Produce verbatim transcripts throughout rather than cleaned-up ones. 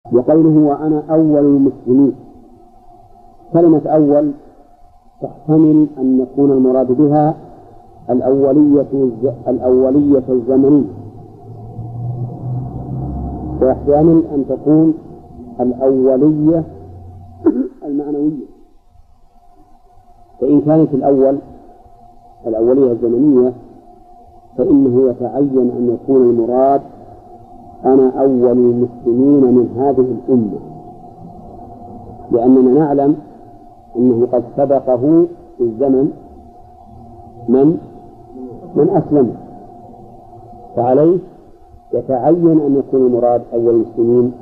وقوله وأنا أول المسلمين، كلمة أول تحتمل أن يكون المراد بها الأولية الأولية الزمنية، ويحتمل أن تكون الأولية المعنوية. فإن كانت الأول الأولية الزمنية فإنه يتعين أن يكون المراد أنا أول المسلمين من هذه الأمة، لأننا نعلم أنه قد سبقه في الزمن من من أسلم، فعليه يتعين أن يكون المراد أول المسلمين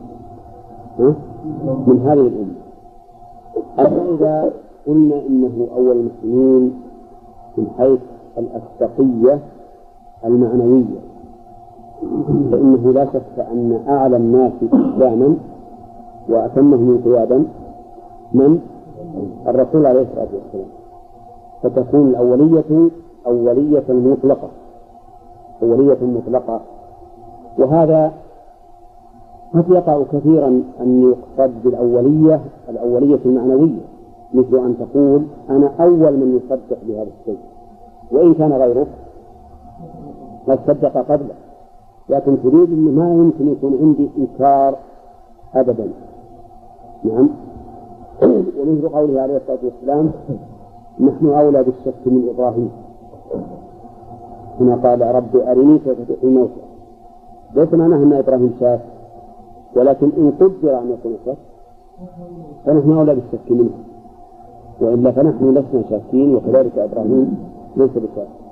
من هذه الأمة. أما إذا قلنا إنه أول المسلمين من حيث الأسبقية المعنوية فإنه لا شك أن أعلى الناس إسلاما وأتمهم قيادا من الرسول عليه الصلاة والسلام، فتكون الأولية أولية مطلقة أولية مطلقة. وهذا قد يقع كثيرا أن يقصد بالأولية الأولية المعنوية، مثل أن تقول أنا أول من يصدق بهذا الشيء، وإن كان غيره قد صدق قبله، لكن تريد أن ما يمكن يكون عندي إنكار أبدا. نعم. ومثل قوله عليه الصلاة والسلام نحن أولى بالشك من إبراهيم، هنا قال رب أرني كيف تحيي الموتى، ليس معناه أن إبراهيم شاك، ولكن إن قدر أن يكون شك فنحن أولى بالشك منه، وإلا فنحن لسنا شاكين، وكذلك إبراهيم ليس بشاك.